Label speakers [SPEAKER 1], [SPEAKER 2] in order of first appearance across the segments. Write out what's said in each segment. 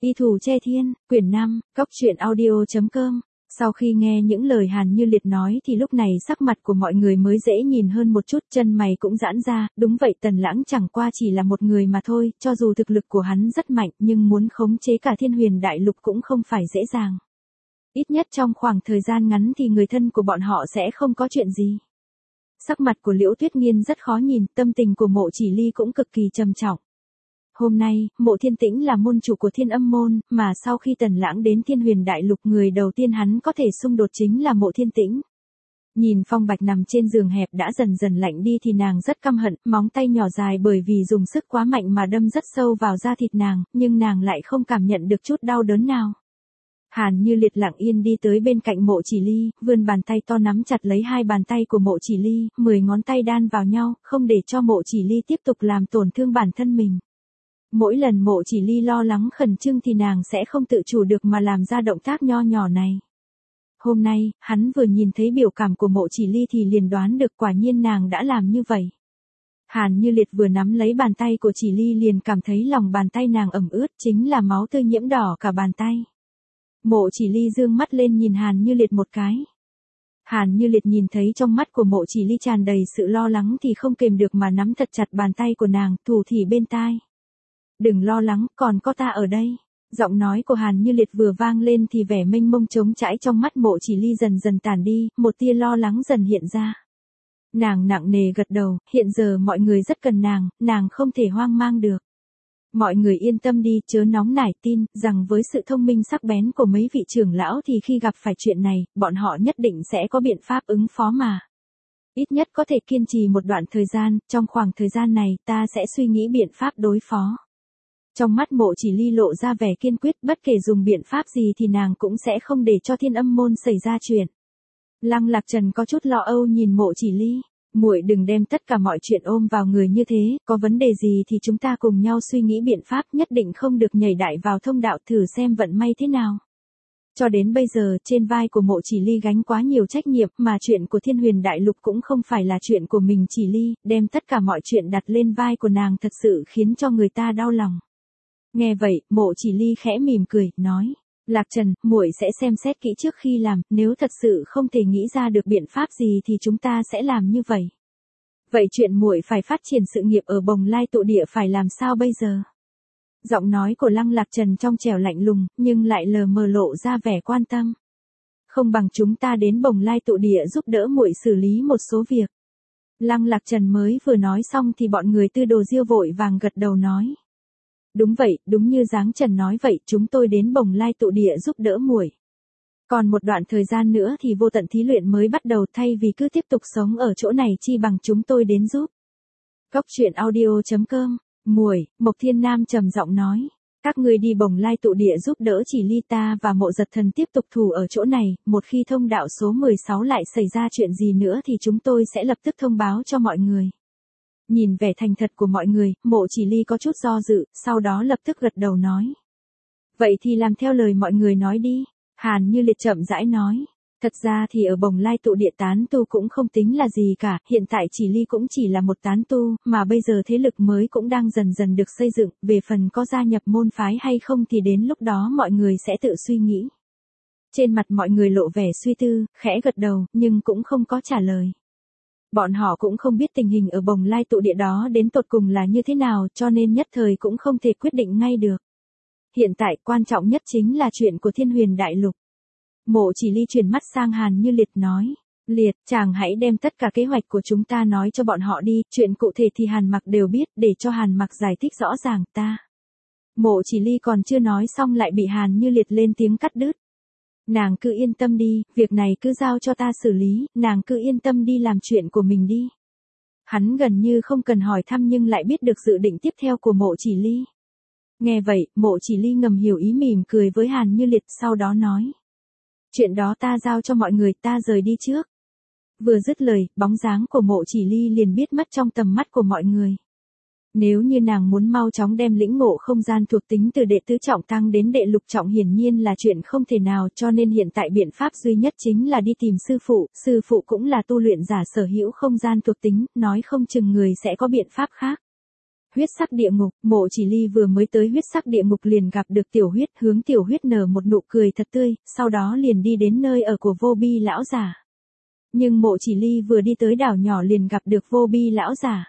[SPEAKER 1] Y Thủ Che Thiên, quyển 5, cốc truyện audio.com. Sau khi nghe những lời Hàn Như Liệt nói thì lúc này sắc mặt của mọi người mới dễ nhìn hơn một chút, chân mày cũng giãn ra, đúng vậy, Tần Lãng chẳng qua chỉ là một người mà thôi, cho dù thực lực của hắn rất mạnh nhưng muốn khống chế cả Thiên Huyền Đại Lục cũng không phải dễ dàng. Ít nhất trong khoảng thời gian ngắn thì người thân của bọn họ sẽ không có chuyện gì. Sắc mặt của Liễu Tuyết Nghiên rất khó nhìn, tâm tình của Mộ Chỉ Ly cũng cực kỳ trầm trọng. Hôm nay, Mộ Thiên Tĩnh là môn chủ của Thiên Âm môn, mà sau khi Tần Lãng đến Thiên Huyền Đại Lục, người đầu tiên hắn có thể xung đột chính là Mộ Thiên Tĩnh. Nhìn Phong Bạch nằm trên giường hẹp đã dần dần lạnh đi thì nàng rất căm hận, móng tay nhỏ dài bởi vì dùng sức quá mạnh mà đâm rất sâu vào da thịt nàng, nhưng nàng lại không cảm nhận được chút đau đớn nào. Hàn Như Liệt lặng yên đi tới bên cạnh Mộ Chỉ Ly, vươn bàn tay to nắm chặt lấy hai bàn tay của Mộ Chỉ Ly, 10 ngón tay đan vào nhau, không để cho Mộ Chỉ Ly tiếp tục làm tổn thương bản thân mình. Mỗi lần Mộ Chỉ Ly lo lắng khẩn trương thì nàng sẽ không tự chủ được mà làm ra động tác nho nhỏ này. Hôm nay, hắn vừa nhìn thấy biểu cảm của Mộ Chỉ Ly thì liền đoán được quả nhiên nàng đã làm như vậy. Hàn Như Liệt vừa nắm lấy bàn tay của Chỉ Ly liền cảm thấy lòng bàn tay nàng ẩm ướt, chính là máu tươi nhiễm đỏ cả bàn tay. Mộ Chỉ Ly dương mắt lên nhìn Hàn Như Liệt một cái. Hàn Như Liệt nhìn thấy trong mắt của Mộ Chỉ Ly tràn đầy sự lo lắng thì không kềm được mà nắm thật chặt bàn tay của nàng, thủ thỉ bên tai. Đừng lo lắng, còn có ta ở đây. Giọng nói của Hàn Như Liệt vừa vang lên thì vẻ mênh mông trống trải trong mắt Mộ Chỉ Ly dần dần tản đi, một tia lo lắng dần hiện ra. Nàng nặng nề gật đầu, hiện giờ mọi người rất cần nàng không thể hoang mang được. Mọi người yên tâm đi, chớ nóng nảy, tin rằng với sự thông minh sắc bén của mấy vị trưởng lão thì khi gặp phải chuyện này, bọn họ nhất định sẽ có biện pháp ứng phó mà. Ít nhất có thể kiên trì một đoạn thời gian, trong khoảng thời gian này ta sẽ suy nghĩ biện pháp đối phó. Trong mắt Mộ Chỉ Ly lộ ra vẻ kiên quyết, bất kể dùng biện pháp gì thì nàng cũng sẽ không để cho Thiên Âm môn xảy ra chuyện. Lăng Lạc Trần có chút lo âu nhìn Mộ Chỉ Ly, muội đừng đem tất cả mọi chuyện ôm vào người như thế, có vấn đề gì thì chúng ta cùng nhau suy nghĩ biện pháp, nhất định không được nhảy đại vào thông đạo, thử xem vận may thế nào. Cho đến bây giờ, trên vai của Mộ Chỉ Ly gánh quá nhiều trách nhiệm, mà chuyện của Thiên Huyền Đại Lục cũng không phải là chuyện của mình Chỉ Ly, đem tất cả mọi chuyện đặt lên vai của nàng thật sự khiến cho người ta đau lòng. Nghe vậy, Mộ Chỉ Ly khẽ mỉm cười, nói: Lạc Trần, muội sẽ xem xét kỹ trước khi làm, nếu thật sự không thể nghĩ ra được biện pháp gì thì chúng ta sẽ làm như vậy. Vậy chuyện muội phải phát triển sự nghiệp ở Bồng Lai tụ địa phải làm sao bây giờ? Giọng nói của Lăng Lạc Trần trong trẻo lạnh lùng, nhưng lại lờ mờ lộ ra vẻ quan tâm. Không bằng chúng ta đến Bồng Lai tụ địa giúp đỡ muội xử lý một số việc. Lăng Lạc Trần mới vừa nói xong thì bọn người Tư Đồ Diêu vội vàng gật đầu nói. Đúng vậy, đúng như Giáng Trần nói vậy, chúng tôi đến Bồng Lai tụ địa giúp đỡ muội. Còn một đoạn thời gian nữa thì vô tận thí luyện mới bắt đầu, thay vì cứ tiếp tục sống ở chỗ này chi bằng chúng tôi đến giúp. cốc truyện audio.com. Muội, Mộc Thiên Nam trầm giọng nói. Các ngươi đi Bồng Lai tụ địa giúp đỡ Chỉ Ly, ta và Mộ Giật Thần tiếp tục thủ ở chỗ này, một khi thông đạo số 16 lại xảy ra chuyện gì nữa thì chúng tôi sẽ lập tức thông báo cho mọi người. Nhìn vẻ thành thật của mọi người, Mộ Chỉ Ly có chút do dự, sau đó lập tức gật đầu nói. Vậy thì làm theo lời mọi người nói đi. Hàn Như Liệt chậm rãi nói. Thật ra thì ở Bồng Lai tụ địa tán tu cũng không tính là gì cả, hiện tại Chỉ Ly cũng chỉ là một tán tu, mà bây giờ thế lực mới cũng đang dần dần được xây dựng, về phần có gia nhập môn phái hay không thì đến lúc đó mọi người sẽ tự suy nghĩ. Trên mặt mọi người lộ vẻ suy tư, khẽ gật đầu, nhưng cũng không có trả lời. Bọn họ cũng không biết tình hình ở Bồng Lai tụ địa đó đến tột cùng là như thế nào, cho nên nhất thời cũng không thể quyết định ngay được. Hiện tại quan trọng nhất chính là chuyện của Thiên Huyền Đại Lục. Mộ Chỉ Ly chuyển mắt sang Hàn Như Liệt nói. Liệt, chàng hãy đem tất cả kế hoạch của chúng ta nói cho bọn họ đi, chuyện cụ thể thì Hàn Mặc đều biết, để cho Hàn Mặc giải thích rõ ràng ta. Mộ Chỉ Ly còn chưa nói xong lại bị Hàn Như Liệt lên tiếng cắt đứt. Nàng cứ yên tâm đi, việc này cứ giao cho ta xử lý, nàng cứ yên tâm đi làm chuyện của mình đi. Hắn gần như không cần hỏi thăm nhưng lại biết được dự định tiếp theo của Mộ Chỉ Ly. Nghe vậy, Mộ Chỉ Ly ngầm hiểu ý, mỉm cười với Hàn Như Liệt, sau đó nói. Chuyện đó ta giao cho mọi người, ta rời đi trước. Vừa dứt lời, bóng dáng của Mộ Chỉ Ly liền biến mất trong tầm mắt của mọi người. Nếu như nàng muốn mau chóng đem lĩnh ngộ không gian thuộc tính từ đệ tứ trọng tăng đến đệ lục trọng hiển nhiên là chuyện không thể nào, cho nên hiện tại biện pháp duy nhất chính là đi tìm sư phụ cũng là tu luyện giả sở hữu không gian thuộc tính, nói không chừng người sẽ có biện pháp khác. Huyết sắc địa ngục, Mộ Chỉ Ly vừa mới tới huyết sắc địa ngục liền gặp được Tiểu Huyết, hướng Tiểu Huyết nở một nụ cười thật tươi, sau đó liền đi đến nơi ở của Vô Bi lão giả. Nhưng Mộ Chỉ Ly vừa đi tới đảo nhỏ liền gặp được Vô Bi lão giả.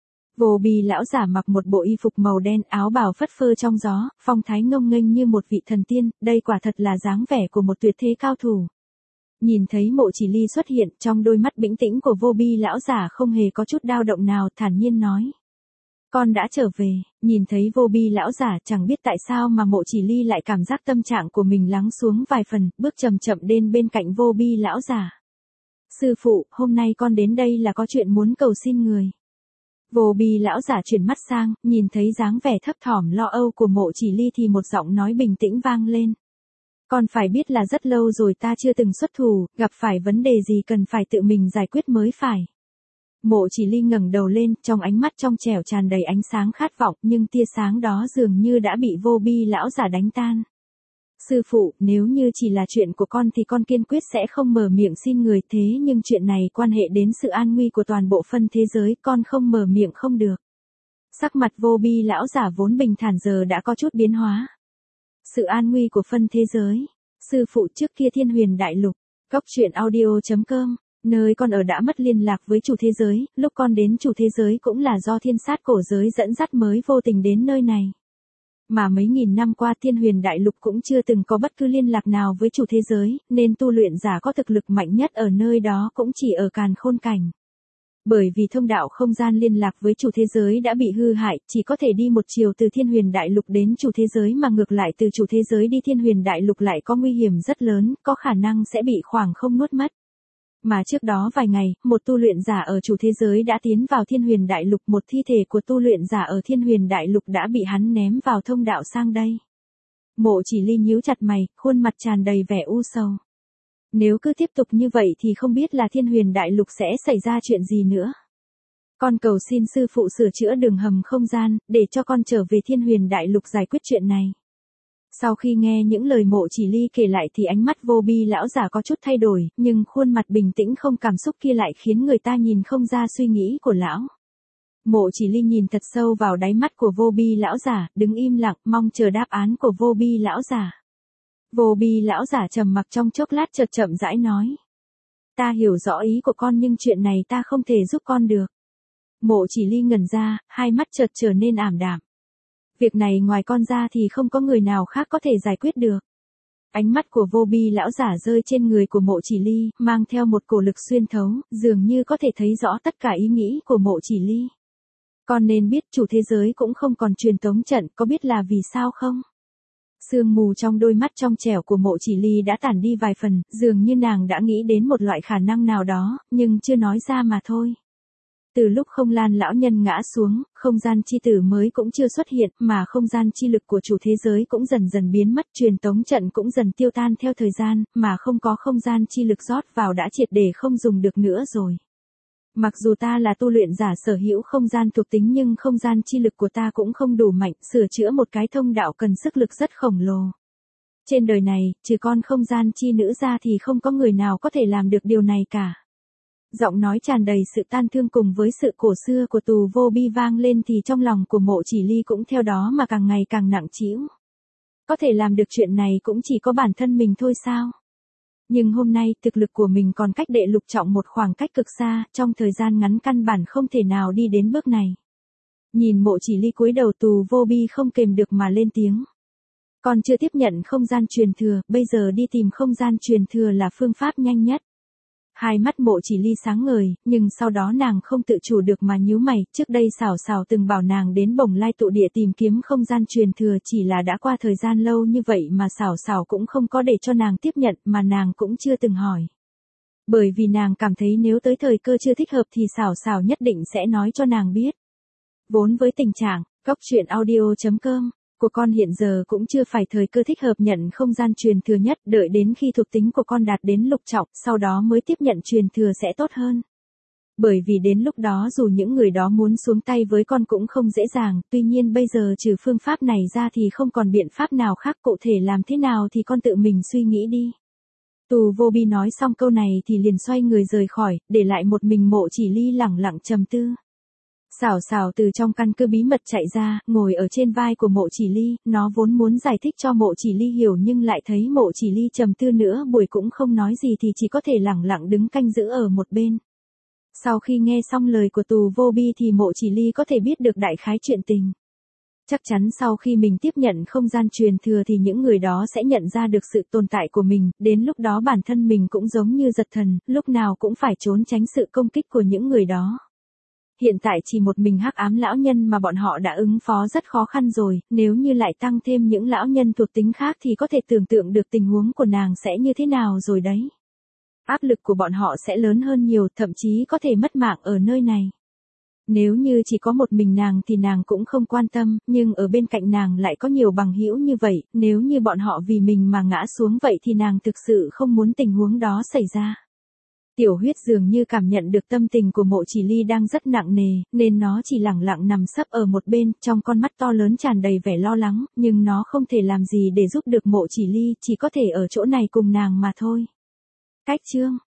[SPEAKER 1] Vô Bi lão giả mặc một bộ y phục màu đen, áo bào phất phơ trong gió, phong thái ngông nghênh như một vị thần tiên, đây quả thật là dáng vẻ của một tuyệt thế cao thủ. Nhìn thấy Mộ Chỉ Ly xuất hiện, trong đôi mắt bình tĩnh của Vô Bi lão giả không hề có chút dao động nào, thản nhiên nói: "Con đã trở về." Nhìn thấy Vô Bi lão giả, chẳng biết tại sao mà Mộ Chỉ Ly lại cảm giác tâm trạng của mình lắng xuống vài phần, bước chậm chậm đến bên cạnh Vô Bi lão giả. "Sư phụ, hôm nay con đến đây là có chuyện muốn cầu xin người." Vô Bi lão giả chuyển mắt sang, nhìn thấy dáng vẻ thấp thỏm lo âu của Mộ Chỉ Ly thì một giọng nói bình tĩnh vang lên: "Con phải biết là rất lâu rồi ta chưa từng xuất thủ, gặp phải vấn đề gì cần phải tự mình giải quyết mới phải." Mộ Chỉ Ly ngẩng đầu lên, trong ánh mắt trong trẻo tràn đầy ánh sáng khát vọng, nhưng tia sáng đó dường như đã bị Vô Bi lão giả đánh tan. "Sư phụ, nếu như chỉ là chuyện của con thì con kiên quyết sẽ không mở miệng xin người, thế nhưng chuyện này quan hệ đến sự an nguy của toàn bộ phân thế giới, con không mở miệng không được." Sắc mặt Vô Bi lão giả vốn bình thản giờ đã có chút biến hóa. "Sự an nguy của phân thế giới?" "Sư phụ, trước kia Thiên Huyền Đại Lục, Cốc Truyện Audio.com, nơi con ở đã mất liên lạc với chủ thế giới, lúc con đến chủ thế giới cũng là do Thiên Sát cổ giới dẫn dắt mới vô tình đến nơi này. Mà mấy nghìn năm qua Thiên Huyền Đại Lục cũng chưa từng có bất cứ liên lạc nào với chủ thế giới, nên tu luyện giả có thực lực mạnh nhất ở nơi đó cũng chỉ ở Càn Khôn Cảnh. Bởi vì thông đạo không gian liên lạc với chủ thế giới đã bị hư hại, chỉ có thể đi một chiều từ Thiên Huyền Đại Lục đến chủ thế giới, mà ngược lại từ chủ thế giới đi Thiên Huyền Đại Lục lại có nguy hiểm rất lớn, có khả năng sẽ bị khoảng không nuốt mất. Mà trước đó vài ngày, một tu luyện giả ở chủ thế giới đã tiến vào Thiên Huyền Đại Lục, một thi thể của tu luyện giả ở Thiên Huyền Đại Lục đã bị hắn ném vào thông đạo sang đây." Mộ Chỉ Ly nhíu chặt mày, khuôn mặt tràn đầy vẻ u sầu. Nếu cứ tiếp tục như vậy thì không biết là Thiên Huyền Đại Lục sẽ xảy ra chuyện gì nữa. "Con cầu xin sư phụ sửa chữa đường hầm không gian, để cho con trở về Thiên Huyền Đại Lục giải quyết chuyện này." Sau khi nghe những lời Mộ Chỉ Ly kể lại thì ánh mắt Vô Bi lão giả có chút thay đổi, nhưng khuôn mặt bình tĩnh không cảm xúc kia lại khiến người ta nhìn không ra suy nghĩ của lão. Mộ Chỉ Ly nhìn thật sâu vào đáy mắt của Vô Bi lão giả, đứng im lặng mong chờ đáp án của Vô Bi lão giả. Vô Bi lão giả trầm mặc trong chốc lát chợt chậm rãi nói: "Ta hiểu rõ ý của con nhưng chuyện này ta không thể giúp con được." Mộ Chỉ Ly ngẩn ra, hai mắt chợt trở nên ảm đạm. "Việc này ngoài con ra thì không có người nào khác có thể giải quyết được." Ánh mắt của Vô Bi lão giả rơi trên người của Mộ Chỉ Ly, mang theo một cổ lực xuyên thấu, dường như có thể thấy rõ tất cả ý nghĩ của Mộ Chỉ Ly. "Con nên biết chủ thế giới cũng không còn truyền tống trận, có biết là vì sao không?" Sương mù trong đôi mắt trong trẻo của Mộ Chỉ Ly đã tản đi vài phần, dường như nàng đã nghĩ đến một loại khả năng nào đó, nhưng chưa nói ra mà thôi. Từ lúc Không Lan lão nhân ngã xuống, không gian chi tử mới cũng chưa xuất hiện, mà không gian chi lực của chủ thế giới cũng dần dần biến mất, truyền tống trận cũng dần tiêu tan theo thời gian, mà không có không gian chi lực rót vào đã triệt để không dùng được nữa rồi. Mặc dù ta là tu luyện giả sở hữu không gian thuộc tính nhưng không gian chi lực của ta cũng không đủ mạnh, sửa chữa một cái thông đạo cần sức lực rất khổng lồ. Trên đời này, trừ con không gian chi nữ ra thì không có người nào có thể làm được điều này cả. Giọng nói tràn đầy sự tan thương cùng với sự cổ xưa của Tù Vô Bi vang lên thì trong lòng của Mộ Chỉ Ly cũng theo đó mà càng ngày càng nặng trĩu. Có thể làm được chuyện này cũng chỉ có bản thân mình thôi sao? Nhưng hôm nay thực lực của mình còn cách đệ lục trọng một khoảng cách cực xa, trong thời gian ngắn căn bản không thể nào đi đến bước này. Nhìn Mộ Chỉ Ly cúi đầu, Tù Vô Bi không kềm được mà lên tiếng: "Con chưa tiếp nhận không gian truyền thừa, bây giờ đi tìm không gian truyền thừa là phương pháp nhanh nhất." Hai mắt Mộ Chỉ Ly sáng ngời, nhưng sau đó nàng không tự chủ được mà nhíu mày, trước đây Sảo Sảo từng bảo nàng đến Bồng Lai tụ địa tìm kiếm không gian truyền thừa, chỉ là đã qua thời gian lâu như vậy mà Sảo Sảo cũng không có để cho nàng tiếp nhận, mà nàng cũng chưa từng hỏi. Bởi vì nàng cảm thấy nếu tới thời cơ chưa thích hợp thì Sảo Sảo nhất định sẽ nói cho nàng biết. Vốn với tình trạng, Cốc Truyện Audio.com của con hiện giờ cũng chưa phải thời cơ thích hợp nhận không gian truyền thừa nhất, đợi đến khi thuộc tính của con đạt đến lục trọng, sau đó mới tiếp nhận truyền thừa sẽ tốt hơn. Bởi vì đến lúc đó dù những người đó muốn xuống tay với con cũng không dễ dàng, tuy nhiên bây giờ trừ phương pháp này ra thì không còn biện pháp nào khác, cụ thể làm thế nào thì con tự mình suy nghĩ đi. Tù Vô Bi nói xong câu này thì liền xoay người rời khỏi, để lại một mình Mộ Chỉ Ly lẳng lặng trầm tư. Xảo xảo từ trong căn cứ bí mật chạy ra, ngồi ở trên vai của Mộ Chỉ Ly, nó vốn muốn giải thích cho Mộ Chỉ Ly hiểu nhưng lại thấy Mộ Chỉ Ly trầm tư nữa buổi cũng không nói gì thì chỉ có thể lẳng lặng đứng canh giữ ở một bên. Sau khi nghe xong lời của Tù Vô Bi thì Mộ Chỉ Ly có thể biết được đại khái chuyện tình. Chắc chắn sau khi mình tiếp nhận không gian truyền thừa thì những người đó sẽ nhận ra được sự tồn tại của mình, đến lúc đó bản thân mình cũng giống như giật thần, lúc nào cũng phải trốn tránh sự công kích của những người đó. Hiện tại chỉ một mình Hắc Ám lão nhân mà bọn họ đã ứng phó rất khó khăn rồi, nếu như lại tăng thêm những lão nhân thuộc tính khác thì có thể tưởng tượng được tình huống của nàng sẽ như thế nào rồi đấy. Áp lực của bọn họ sẽ lớn hơn nhiều, thậm chí có thể mất mạng ở nơi này. Nếu như chỉ có một mình nàng thì nàng cũng không quan tâm, nhưng ở bên cạnh nàng lại có nhiều bằng hữu như vậy, nếu như bọn họ vì mình mà ngã xuống vậy thì nàng thực sự không muốn tình huống đó xảy ra. Tiểu Huyết dường như cảm nhận được tâm tình của Mộ Chỉ Ly đang rất nặng nề, nên nó chỉ lẳng lặng nằm sấp ở một bên, trong con mắt to lớn tràn đầy vẻ lo lắng, nhưng nó không thể làm gì để giúp được Mộ Chỉ Ly, chỉ có thể ở chỗ này cùng nàng mà thôi. Cách chương